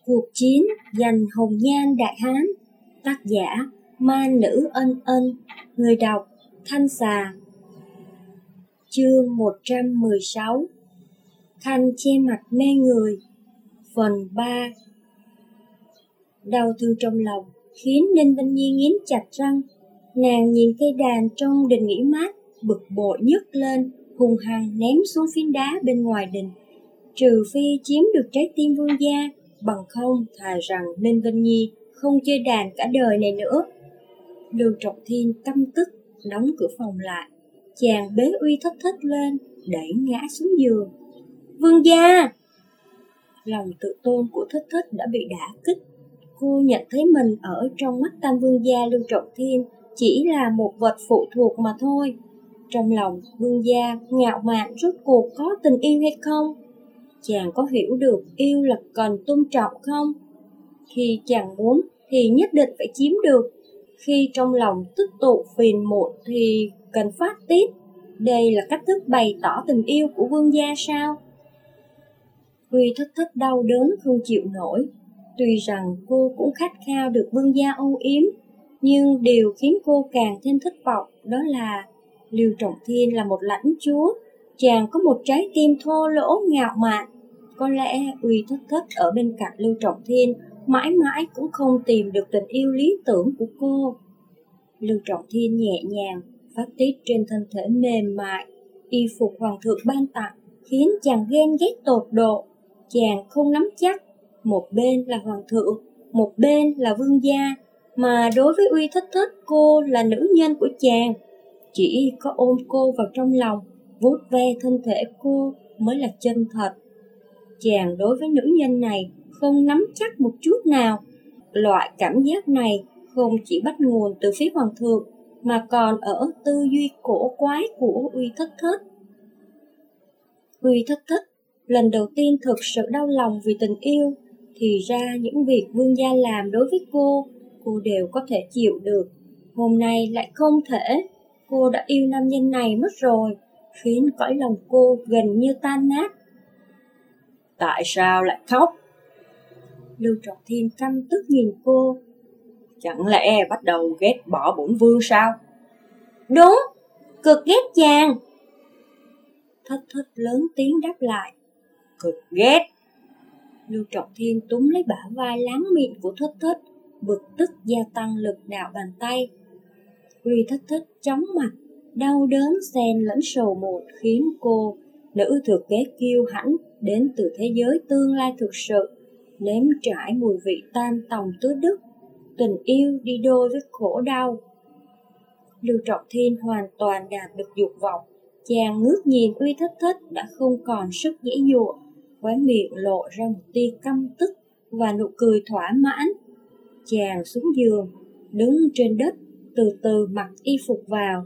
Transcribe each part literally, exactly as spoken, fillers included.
Cuộc chiến giành hồng nhan đại hán. Tác giả Man Nữ Ân Ân. Người đọc Thanh Xà. Chương một trăm mười sáu. Khanh che mặt mê người. Phần ba. Đau thương trong lòng khiến Ninh Vân Nhi nghiến chặt răng. Nàng nhìn cây đàn trong đình nghỉ mát, bực bội nhấc lên, hung hăng ném xuống phiến đá bên ngoài đình. Trừ phi chiếm được trái tim vương gia, bằng không thà rằng Ninh Vân Nhi không chơi đàn cả đời này nữa. Lưu Trọng Thiên căm tức đóng cửa phòng lại, chàng bế Uy Thất Thất lên, đẩy ngã xuống giường. Vương gia! Lòng tự tôn của Thất Thất đã bị đả kích. Cô nhận thấy mình ở trong mắt Tam Vương gia Lưu Trọng Thiên chỉ là một vật phụ thuộc mà thôi. Trong lòng vương gia ngạo mạn rốt cuộc có tình yêu hay không? Chàng có hiểu được yêu là cần tôn trọng không? Khi chàng muốn thì nhất định phải chiếm được. Khi trong lòng tích tụ phiền muộn thì cần phát tiết. Đây là cách thức bày tỏ tình yêu của vương gia sao? Uy Thất Thất đau đớn không chịu nổi. Tuy rằng cô cũng khát khao được vương gia âu yếm, nhưng điều khiến cô càng thêm thất vọng đó là Lưu Trọng Thiên là một lãnh chúa, chàng có một trái tim thô lỗ ngạo mạn. Có lẽ Uy Thất Thất ở bên cạnh Lưu Trọng Thiên mãi mãi cũng không tìm được tình yêu lý tưởng của cô. Lưu Trọng Thiên nhẹ nhàng phát tiết trên thân thể mềm mại. Y phục hoàng thượng ban tặng khiến chàng ghen ghét tột độ. Chàng không nắm chắc, một bên là hoàng thượng, một bên là vương gia, mà đối với Uy Thất Thất cô là nữ nhân của chàng. Chỉ có ôm cô vào trong lòng, vuốt ve thân thể cô mới là chân thật. Chàng đối với nữ nhân này không nắm chắc một chút nào. Loại cảm giác này không chỉ bắt nguồn từ phía hoàng thượng, mà còn ở tư duy cổ quái của Uy Thất Thất. Uy Thất Thất lần đầu tiên thực sự đau lòng vì tình yêu, thì ra những việc vương gia làm đối với cô, cô đều có thể chịu được. Hôm nay lại không thể. Cô đã yêu nam nhân này mất rồi, khiến cõi lòng cô gần như tan nát. Tại sao lại khóc? Lưu Trọng Thiên căm tức nhìn cô. Chẳng lẽ bắt đầu ghét bỏ bổn vương sao? Đúng, cực ghét chàng. Thất Thất lớn tiếng đáp lại. Cực ghét. Lưu Trọng Thiên túm lấy bả vai láng mịn của Thất Thất, bực tức gia tăng lực đạo bàn tay. Uy Thất Thất chóng mặt, đau đớn xen lẫn sầu muộn khiến cô, nữ thừa kế kiêu hãnh đến từ thế giới tương lai thực sự, nếm trải mùi vị tan tòng tứ đức. Tình yêu đi đôi với khổ đau. Lưu Trọng Thiên hoàn toàn đạt được dục vọng. Chàng ngước nhìn Uy Thất Thất đã không còn sức giãy giụa, khóe miệng lộ ra một tia căm tức và nụ cười thỏa mãn. Chàng xuống giường, đứng trên đất, từ từ mặc y phục vào.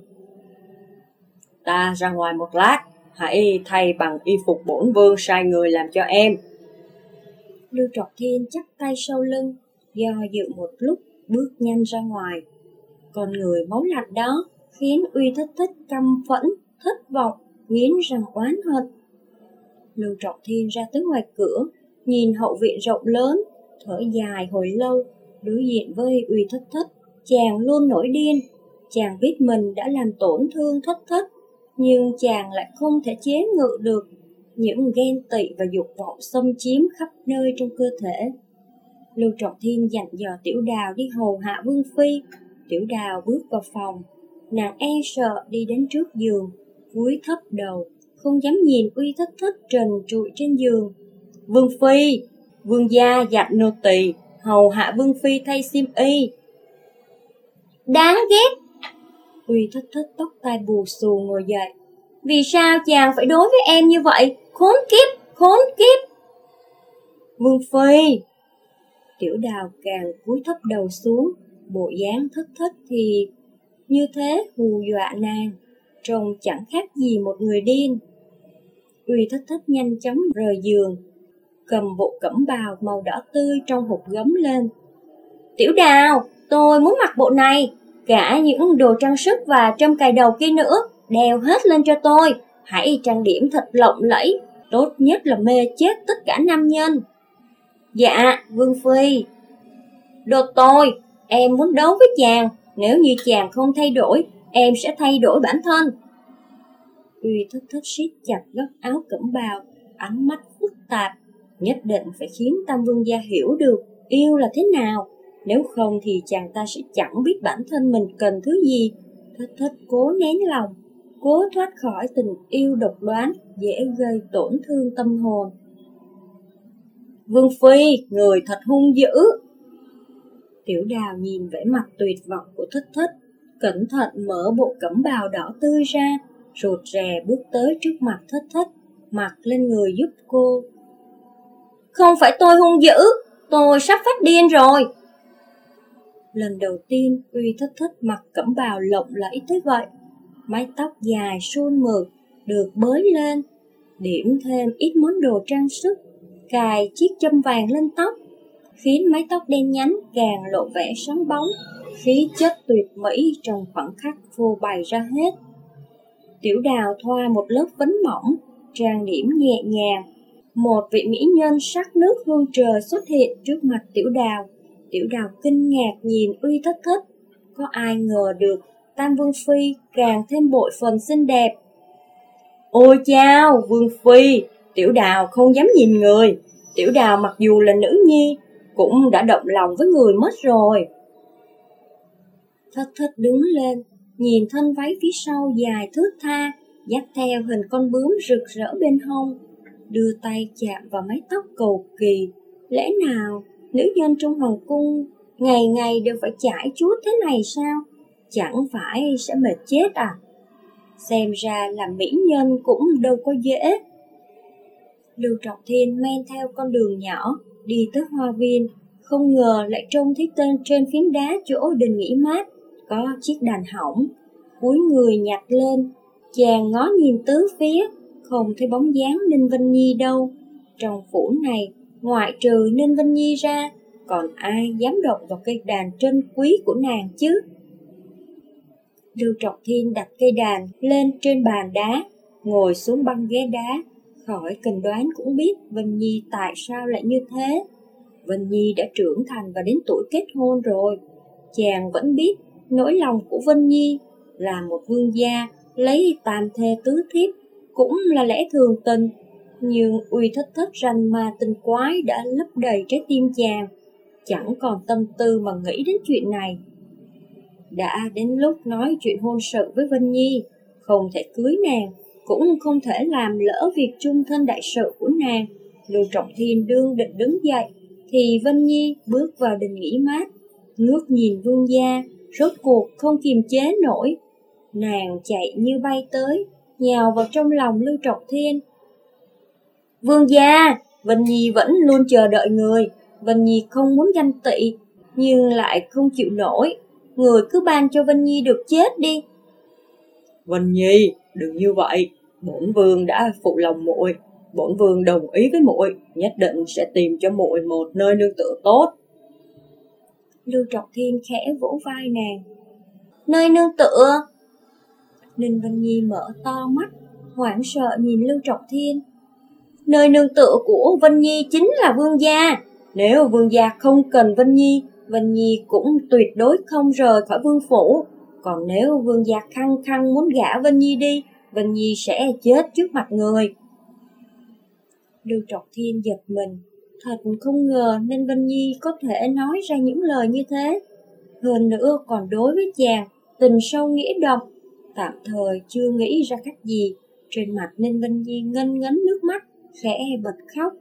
Ta ra ngoài một lát, hãy thay bằng y phục bổn vương sai người làm cho em. Lưu Trọng Thiên chắp tay sau lưng, do dự một lúc bước nhanh ra ngoài. Con người máu lạnh đó khiến Uy Thất Thất căm phẫn, thất vọng, nghiến răng oán hận. Lưu Trọng Thiên ra tới ngoài cửa, nhìn hậu viện rộng lớn, thở dài hồi lâu. Đối diện với Uy Thất Thất, chàng luôn nổi điên. Chàng biết mình đã làm tổn thương Thất Thất, nhưng chàng lại không thể chế ngự được những ghen tị và dục vọng xâm chiếm khắp nơi trong cơ thể. Lưu Trọng Thiên dặn dò Tiểu Đào đi hầu hạ vương phi. Tiểu Đào bước vào phòng, nàng e sợ đi đến trước giường, cúi thấp đầu, không dám nhìn Uy Thất Thất trần trụi trên giường. Vương phi, vương gia dặn nô tỳ hầu hạ vương phi thay xiêm y. Đáng ghét. Uy Thất Thất tóc tai bù xù ngồi dậy. Vì sao chàng phải đối với em như vậy? Khốn kiếp, khốn kiếp. Vương phi. Tiểu Đào càng cúi thấp đầu xuống, bộ dáng Thất Thất thì như thế hù dọa nàng, trông chẳng khác gì một người điên. Uy Thất Thất nhanh chóng rời giường, cầm bộ cẩm bào màu đỏ tươi trong hộp gấm lên. Tiểu Đào, tôi muốn mặc bộ này, cả những đồ trang sức và trâm cài đầu kia nữa, đeo hết lên cho tôi. Hãy trang điểm thật lộng lẫy, tốt nhất là mê chết tất cả nam nhân. Dạ, Vương Phi. Được tôi, em muốn đấu với chàng, nếu như chàng không thay đổi, em sẽ thay đổi bản thân. Uy Thất Thất siết chặt góc áo cẩm bào, ánh mắt phức tạp, nhất định phải khiến Tam Vương gia hiểu được yêu là thế nào, nếu không thì chàng ta sẽ chẳng biết bản thân mình cần thứ gì. Thất Thất cố nén lòng, cố thoát khỏi tình yêu độc đoán, dễ gây tổn thương tâm hồn. Vương Phi, người thật hung dữ. Tiểu Đào nhìn vẻ mặt tuyệt vọng của Thất Thất, cẩn thận mở bộ cẩm bào đỏ tươi ra, rụt rè bước tới trước mặt Thất Thất, mặc lên người giúp cô. Không phải tôi hung dữ, tôi sắp phát điên rồi. Lần đầu tiên Uy Thất Thất mặc cẩm bào lộng lẫy thế vậy, mái tóc dài suôn mượt được bới lên, điểm thêm ít món đồ trang sức, cài chiếc châm vàng lên tóc, khiến mái tóc đen nhánh càng lộ vẻ sáng bóng, khí chất tuyệt mỹ trong khoảnh khắc phô bày ra hết. Tiểu Đào thoa một lớp phấn mỏng, trang điểm nhẹ nhàng. Một vị mỹ nhân sắc nước hương trời xuất hiện trước mặt Tiểu Đào. Tiểu Đào kinh ngạc nhìn Uy Thất Thất. Có ai ngờ được Tam Vương Phi càng thêm bội phần xinh đẹp. Ôi chao, Vương Phi, Tiểu Đào không dám nhìn người. Tiểu Đào mặc dù là nữ nhi, cũng đã động lòng với người mất rồi. Thất Thất đứng lên, nhìn thân váy phía sau dài thướt tha, dắt theo hình con bướm rực rỡ bên hông, đưa tay chạm vào mái tóc cầu kỳ. Lẽ nào nữ nhân trong hoàng cung ngày ngày đều phải chải chuốt thế này sao? Chẳng phải sẽ mệt chết à? Xem ra làm mỹ nhân cũng đâu có dễ. Lưu Trọng Thiên men theo con đường nhỏ đi tới hoa viên, không ngờ lại trông thấy tên trên phiến đá chỗ đình nghỉ mát có chiếc đàn hỏng. Cúi người nhặt lên, chàng ngó nhìn tứ phía, không thấy bóng dáng Ninh Vân Nhi đâu. Trong phủ này, ngoại trừ Ninh Vân Nhi ra, còn ai dám động vào cây đàn trân quý của nàng chứ? Lưu Trọng Thiên đặt cây đàn lên trên bàn đá, ngồi xuống băng ghế đá. Khỏi cần đoán cũng biết Vân Nhi tại sao lại như thế. Vân Nhi đã trưởng thành và đến tuổi kết hôn rồi. Chàng vẫn biết nỗi lòng của Vân Nhi, là một vương gia lấy tam thê tứ thiếp cũng là lẽ thường tình. Nhưng Uy Thất Thất rành mà tình quái đã lấp đầy trái tim chàng, chẳng còn tâm tư mà nghĩ đến chuyện này. Đã đến lúc nói chuyện hôn sự với Vân Nhi, không thể cưới nàng, cũng không thể làm lỡ việc chung thân đại sự của nàng. Lưu Trọng Thiên đương định đứng dậy, thì Vân Nhi bước vào đình nghỉ mát, ngước nhìn vương gia, rốt cuộc không kiềm chế nổi. Nàng chạy như bay tới, nhào vào trong lòng Lưu Trọng Thiên. Vương gia, Vân Nhi vẫn luôn chờ đợi người. Vân Nhi không muốn ganh tị, nhưng lại không chịu nổi. Người cứ ban cho Vân Nhi được chết đi. Vân Nhi, đừng như vậy. Bổn vương đã phụ lòng muội. Bổn vương đồng ý với muội, nhất định sẽ tìm cho muội một nơi nương tựa tốt. Lưu Trọng Thiên khẽ vỗ vai nàng. Nơi nương tựa? Ninh Vân Nhi mở to mắt, hoảng sợ nhìn Lưu Trọng Thiên. Nơi nương tựa của Vân Nhi chính là vương gia. Nếu vương gia không cần Vân Nhi, Vân Nhi cũng tuyệt đối không rời khỏi vương phủ. Còn nếu vương gia khăng khăng muốn gả Vân Nhi đi, Vân Nhi sẽ chết trước mặt người. Lưu Trọng Thiên giật mình, thật không ngờ nên Vân Nhi có thể nói ra những lời như thế. Hơn nữa còn đối với chàng, tình sâu nghĩa độc. Tạm thời chưa nghĩ ra cách gì, trên mặt Ninh Vân Nhi ngân ngấn nước mắt, khẽ bật khóc.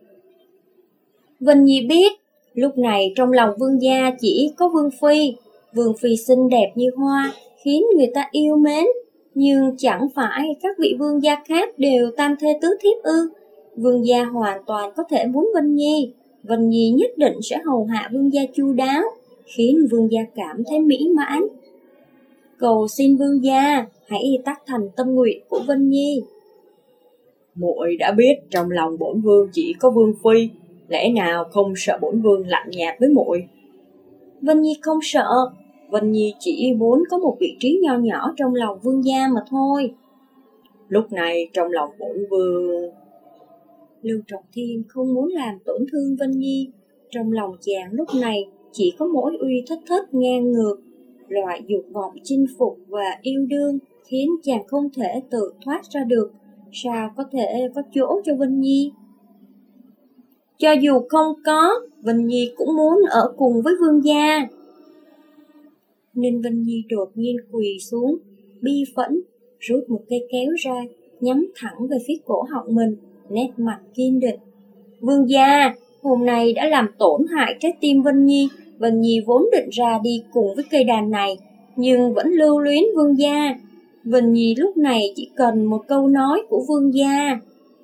Vân Nhi biết, lúc này trong lòng vương gia chỉ có Vương Phi. Vương Phi xinh đẹp như hoa, khiến người ta yêu mến. Nhưng chẳng phải các vị vương gia khác đều tam thê tứ thiếp ư? Vương gia hoàn toàn có thể muốn Vân Nhi. Vân Nhi nhất định sẽ hầu hạ vương gia chu đáo, khiến vương gia cảm thấy mỹ mãn. Cầu xin vương gia hãy tác thành tâm nguyện của Vân Nhi. Muội đã biết trong lòng bổn vương chỉ có Vương Phi, lẽ nào không sợ bổn vương lạnh nhạt với muội? Vân Nhi không sợ, Vân Nhi chỉ muốn có một vị trí nho nhỏ trong lòng vương gia mà thôi. Lúc này trong lòng bổn vương... Lưu Trọng Thiên không muốn làm tổn thương Vân Nhi. Trong lòng chàng lúc này chỉ có mỗi Uy Thất Thất ngang ngược. Loại dục vọng chinh phục và yêu đương khiến chàng không thể tự thoát ra được. Sao có thể có chỗ cho Vân Nhi? Cho dù không có, Vân Nhi cũng muốn ở cùng với vương gia. Ninh Vân Nhi đột nhiên quỳ xuống, bi phẫn, rút một cây kéo ra, nhắm thẳng về phía cổ họng mình, nét mặt kiên định. Vương gia, hôm nay đã làm tổn hại trái tim Vân Nhi. Vân Nhi vốn định ra đi cùng với cây đàn này, nhưng vẫn lưu luyến vương gia. Vân Nhi lúc này chỉ cần một câu nói của vương gia.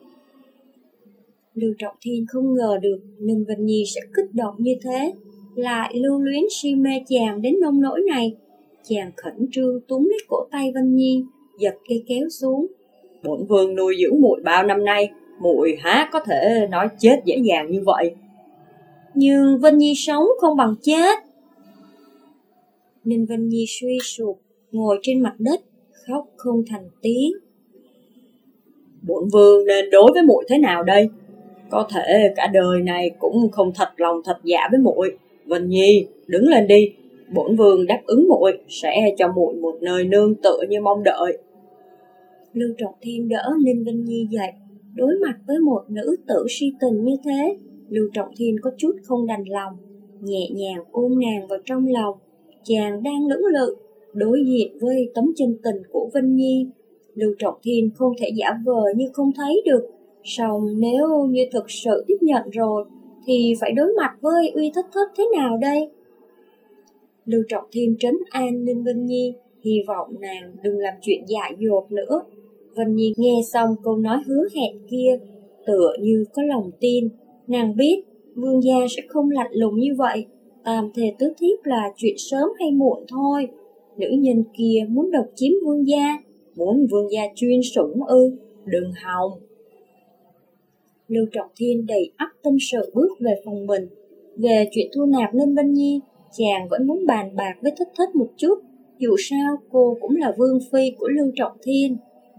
Lưu Trọng Thiên không ngờ được Ninh Vân Nhi sẽ kích động như thế, lại lưu luyến si mê chàng đến nông nỗi này. Chàng khẩn trương túm lấy cổ tay Vân Nhi, giật cây kéo xuống. Bổn vương nuôi dưỡng muội bao năm nay, muội há có thể nói chết dễ dàng như vậy. Nhưng Vân Nhi sống không bằng chết. Ninh Vân Nhi suy sụp, ngồi trên mặt đất, khóc không thành tiếng. Bổn vương nên đối với muội thế nào đây? Có thể cả đời này cũng không thật lòng thật dạ với muội. Vân Nhi, đứng lên đi. Bổn vương đáp ứng muội sẽ cho muội một nơi nương tựa như mong đợi. Lưu Trọng Thiên đỡ Ninh Vân Nhi dậy. Đối mặt với một nữ tử si tình như thế, Lưu Trọng Thiên có chút không đành lòng, nhẹ nhàng ôm nàng vào trong lòng. Chàng đang lưỡng lự đối diện với tấm chân tình của Vân Nhi. Lưu Trọng Thiên không thể giả vờ như không thấy được. Song nếu như thực sự tiếp nhận rồi, thì phải đối mặt với Uy Thất Thất thế nào đây? Lưu Trọng Thiên trấn an Ninh Vân Nhi, hy vọng nàng đừng làm chuyện dại dột nữa. Vân Nhi nghe xong câu nói hứa hẹn kia, tựa như có lòng tin. Nàng biết vương gia sẽ không lạnh lùng như vậy. Tam thề tứ thiếp là chuyện sớm hay muộn thôi. Nữ nhân kia muốn độc chiếm vương gia, muốn vương gia chuyên sủng ư? Đừng hòng. Lưu Trọng Thiên đầy ắp tâm sự bước về phòng mình. Về chuyện thu nạp Ninh Vân Nhi, chàng vẫn muốn bàn bạc với Thất Thất một chút. Dù sao cô cũng là vương phi của Lưu Trọng Thiên.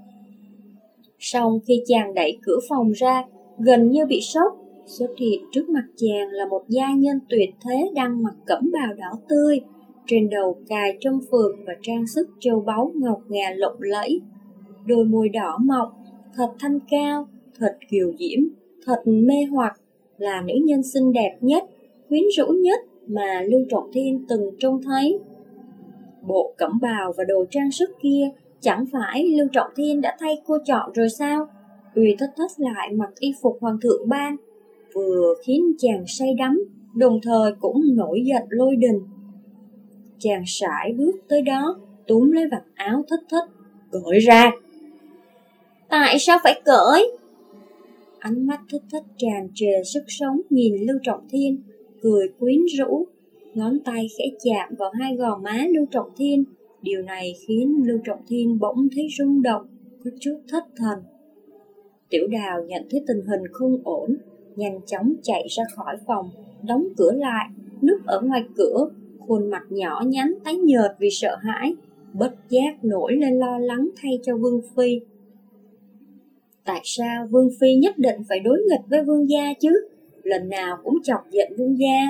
Song khi chàng đẩy cửa phòng ra, gần như bị sốc, xuất hiện trước mặt chàng là một giai nhân tuyệt thế đang mặc cẩm bào đỏ tươi, trên đầu cài trâm phượng và trang sức châu báu ngọc ngà lộng lẫy. Đôi môi đỏ mọng, thật thanh cao, thật kiều diễm, thật mê hoặc, là nữ nhân xinh đẹp nhất, quyến rũ nhất mà Lưu Trọng Thiên từng trông thấy. Bộ cẩm bào và đồ trang sức kia, chẳng phải Lưu Trọng Thiên đã thay cô chọn rồi sao? Uy Thất Thất lại mặc y phục hoàng thượng ban, vừa khiến chàng say đắm, đồng thời cũng nổi giận lôi đình. Chàng sải bước tới đó, túm lấy vạt áo Thất Thất, cởi ra. Tại sao phải cởi? Ánh mắt Thất Thất tràn trề sức sống nhìn Lưu Trọng Thiên, cười quyến rũ, ngón tay khẽ chạm vào hai gò má Lưu Trọng Thiên. Điều này khiến Lưu Trọng Thiên bỗng thấy rung động, có chút thất thần. Tiểu Đào nhận thấy tình hình không ổn, nhanh chóng chạy ra khỏi phòng, đóng cửa lại, núp ở ngoài cửa, khuôn mặt nhỏ nhắn tái nhợt vì sợ hãi, bất giác nổi lên lo lắng thay cho Vương Phi. Tại sao Vương Phi nhất định phải đối nghịch với Vương gia chứ? Lần nào cũng chọc giận Vương gia.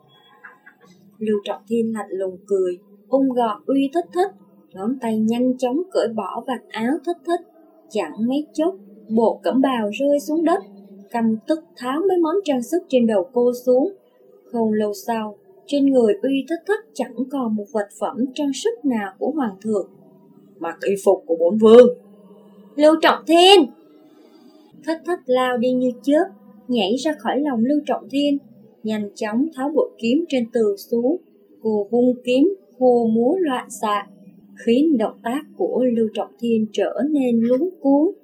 Lưu Trọng Thiên lạnh lùng cười, ôm gọn Uy Thất Thất, ngón tay nhanh chóng cởi bỏ vạt áo Thất Thất. Chẳng mấy chốc, bộ cẩm bào rơi xuống đất, căm tức tháo mấy món trang sức trên đầu cô xuống. Không lâu sau, trên người Uy Thất Thất chẳng còn một vật phẩm trang sức nào của hoàng thượng. Mặc y phục của bổn vương. Lưu Trọng Thiên! Thất Thất lao đi như chớp, nhảy ra khỏi lòng Lưu Trọng Thiên, nhanh chóng tháo bộ kiếm trên tường xuống. Cô vung kiếm, hô múa loạn xạ, khiến động tác của Lưu Trọng Thiên trở nên luống cuống.